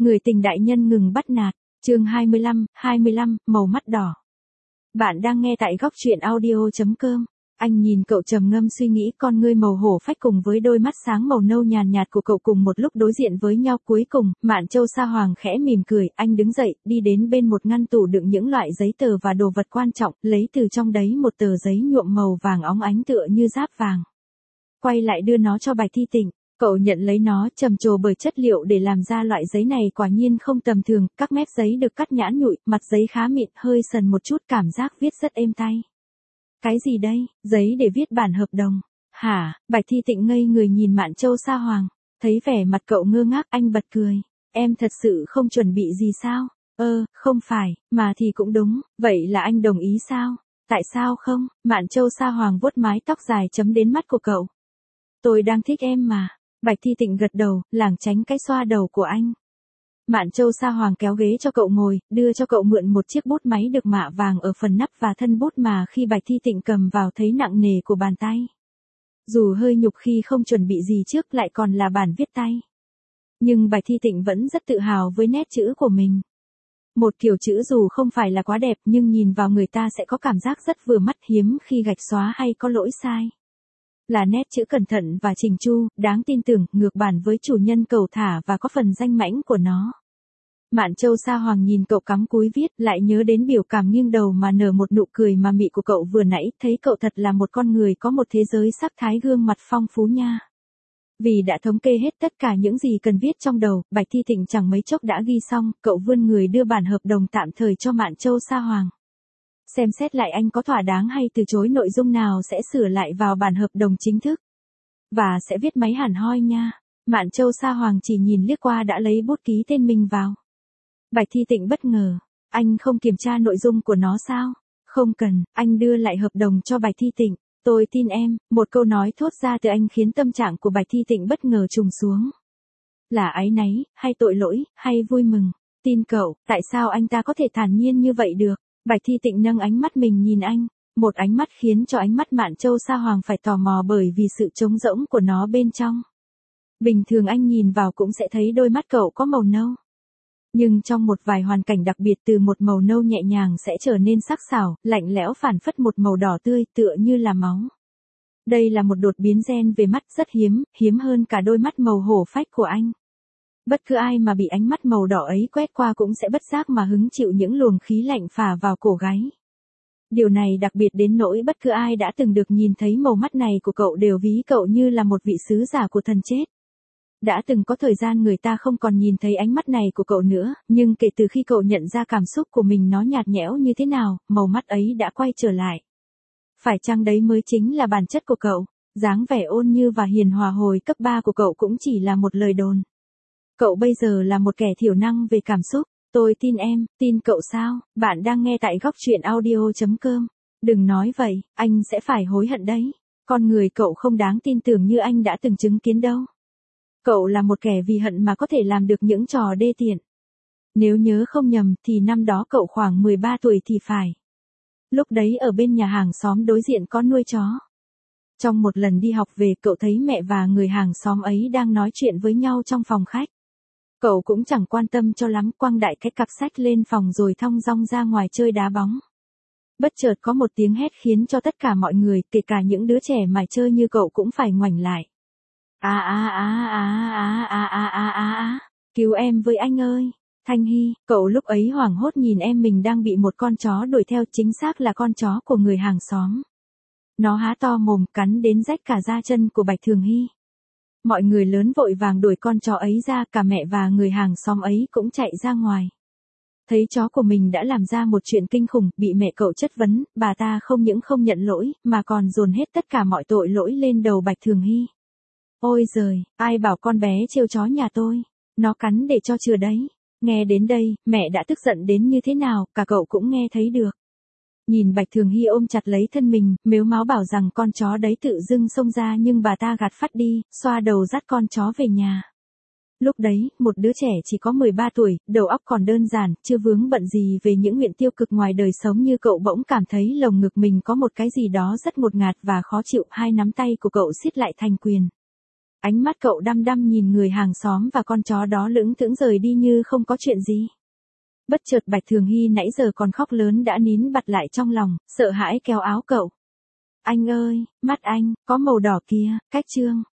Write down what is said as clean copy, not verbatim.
Người tình đại nhân ngừng bắt nạt. Chương 25, màu mắt đỏ. Bạn đang nghe tại góc truyện audio.com. Anh nhìn cậu trầm ngâm suy nghĩ, con ngươi màu hổ phách cùng với đôi mắt sáng màu nâu nhàn nhạt của cậu cùng một lúc đối diện với nhau. Cuối cùng, Mạn Châu Sa Hoàng khẽ mỉm cười, anh đứng dậy, đi đến bên một ngăn tủ đựng những loại giấy tờ và đồ vật quan trọng, lấy từ trong đấy một tờ giấy nhuộm màu vàng óng ánh tựa như giáp vàng. Quay lại đưa nó cho Bạch Thi Tịnh. Cậu nhận lấy nó, trầm trồ bởi chất liệu để làm ra loại giấy này quả nhiên không tầm thường, các mép giấy được cắt nhẵn nhụi, mặt giấy khá mịn, hơi sần một chút, cảm giác viết rất êm tay. Cái gì đây? Giấy để viết bản hợp đồng. Hả? Bạch Thi Tịnh ngây người nhìn Mạn Châu Sa Hoàng, thấy vẻ mặt cậu ngơ ngác, anh bật cười. Em thật sự không chuẩn bị gì sao? Không phải, mà thì cũng đúng, vậy là anh đồng ý sao? Tại sao không? Mạn Châu Sa Hoàng vuốt mái tóc dài chấm đến mắt của cậu. Tôi đang thích em mà. Bạch Thi Tịnh gật đầu, lảng tránh cái xoa đầu của anh. Mạn Châu Sa Hoàng kéo ghế cho cậu ngồi, đưa cho cậu mượn một chiếc bút máy được mạ vàng ở phần nắp và thân bút mà khi Bạch Thi Tịnh cầm vào thấy nặng nề của bàn tay. Dù hơi nhục khi không chuẩn bị gì trước lại còn là bản viết tay. Nhưng Bạch Thi Tịnh vẫn rất tự hào với nét chữ của mình. Một kiểu chữ dù không phải là quá đẹp nhưng nhìn vào người ta sẽ có cảm giác rất vừa mắt, hiếm khi gạch xóa hay có lỗi sai. Là nét chữ cẩn thận và chỉnh chu, đáng tin tưởng, ngược bản với chủ nhân cầu thả và có phần danh mãnh của nó. Mạn Châu Sa Hoàng nhìn cậu cắm cúi viết, lại nhớ đến biểu cảm nghiêng đầu mà nở một nụ cười mà mị của cậu vừa nãy, thấy cậu thật là một con người có một thế giới sắc thái gương mặt phong phú nha. Vì đã thống kê hết tất cả những gì cần viết trong đầu, Bạch Thi Tịnh chẳng mấy chốc đã ghi xong, cậu vươn người đưa bản hợp đồng tạm thời cho Mạn Châu Sa Hoàng. Xem xét lại anh có thỏa đáng hay từ chối nội dung nào sẽ sửa lại vào bản hợp đồng chính thức. Và sẽ viết máy hẳn hoi nha. Mạn Châu Sa Hoàng chỉ nhìn liếc qua đã lấy bút ký tên mình vào. Bạch Thi Tịnh bất ngờ. Anh không kiểm tra nội dung của nó sao? Không cần, anh đưa lại hợp đồng cho Bạch Thi Tịnh. Tôi tin em, một câu nói thốt ra từ anh khiến tâm trạng của Bạch Thi Tịnh bất ngờ trùng xuống. Là áy náy, hay tội lỗi, hay vui mừng? Tin cậu, tại sao anh ta có thể thản nhiên như vậy được? Bạch Thi Tịnh nâng ánh mắt mình nhìn anh, một ánh mắt khiến cho ánh mắt Mạn Châu Sa Hoàng phải tò mò bởi vì sự trống rỗng của nó bên trong. Bình thường anh nhìn vào cũng sẽ thấy đôi mắt cậu có màu nâu. Nhưng trong một vài hoàn cảnh đặc biệt từ một màu nâu nhẹ nhàng sẽ trở nên sắc sảo, lạnh lẽo phảng phất một màu đỏ tươi tựa như là máu. Đây là một đột biến gen về mắt rất hiếm hơn cả đôi mắt màu hổ phách của anh. Bất cứ ai mà bị ánh mắt màu đỏ ấy quét qua cũng sẽ bất giác mà hứng chịu những luồng khí lạnh phả vào cổ gáy. Điều này đặc biệt đến nỗi bất cứ ai đã từng được nhìn thấy màu mắt này của cậu đều ví cậu như là một vị sứ giả của thần chết. Đã từng có thời gian người ta không còn nhìn thấy ánh mắt này của cậu nữa, nhưng kể từ khi cậu nhận ra cảm xúc của mình nó nhạt nhẽo như thế nào, màu mắt ấy đã quay trở lại. Phải chăng đấy mới chính là bản chất của cậu? Dáng vẻ ôn như và hiền hòa hồi cấp 3 của cậu cũng chỉ là một lời đồn. Cậu bây giờ là một kẻ thiểu năng về cảm xúc. Tôi tin em, tin cậu sao? Bạn đang nghe tại góc truyện audio.com. Đừng nói vậy, anh sẽ phải hối hận đấy. Con người cậu không đáng tin tưởng như anh đã từng chứng kiến đâu. Cậu là một kẻ vì hận mà có thể làm được những trò đê tiện. Nếu nhớ không nhầm thì năm đó cậu khoảng 13 tuổi thì phải. Lúc đấy ở bên nhà hàng xóm đối diện có nuôi chó. Trong một lần đi học về cậu thấy mẹ và người hàng xóm ấy đang nói chuyện với nhau trong phòng khách. Cậu cũng chẳng quan tâm cho lắm, quăng đại cái cặp sách lên phòng rồi thong dong ra ngoài chơi đá bóng. Bất chợt có một tiếng hét khiến cho tất cả mọi người, kể cả những đứa trẻ mải chơi như cậu cũng phải ngoảnh lại. Cứu em với anh ơi. Thanh Hy, cậu lúc ấy hoảng hốt nhìn em mình đang bị một con chó đuổi theo, chính xác là con chó của người hàng xóm. Nó há to mồm cắn đến rách cả da chân của Bạch Thường Hy. Mọi người lớn vội vàng đuổi con chó ấy ra, cả mẹ và người hàng xóm ấy cũng chạy ra ngoài. Thấy chó của mình đã làm ra một chuyện kinh khủng, bị mẹ cậu chất vấn, bà ta không những không nhận lỗi, mà còn dồn hết tất cả mọi tội lỗi lên đầu Bạch Thường Hy. Ôi giời, ai bảo con bé trêu chó nhà tôi, nó cắn để cho chừa đấy. Nghe đến đây, mẹ đã tức giận đến như thế nào, cả cậu cũng nghe thấy được. Nhìn Bạch Thường Hy ôm chặt lấy thân mình, mếu máo bảo rằng con chó đấy tự dưng xông ra nhưng bà ta gạt phắt đi, xoa đầu dắt con chó về nhà. Lúc đấy, một đứa trẻ chỉ có 13 tuổi, đầu óc còn đơn giản, chưa vướng bận gì về những chuyện tiêu cực ngoài đời sống như cậu bỗng cảm thấy lồng ngực mình có một cái gì đó rất ngột ngạt và khó chịu, hai nắm tay của cậu siết lại thành quyền. Ánh mắt cậu đăm đăm nhìn người hàng xóm và con chó đó lững thững rời đi như không có chuyện gì. Bất chợt Bạch Thường Hy nãy giờ còn khóc lớn đã nín bặt lại trong lòng, sợ hãi kéo áo cậu. Anh ơi, mắt anh, có màu đỏ kia, cách trương.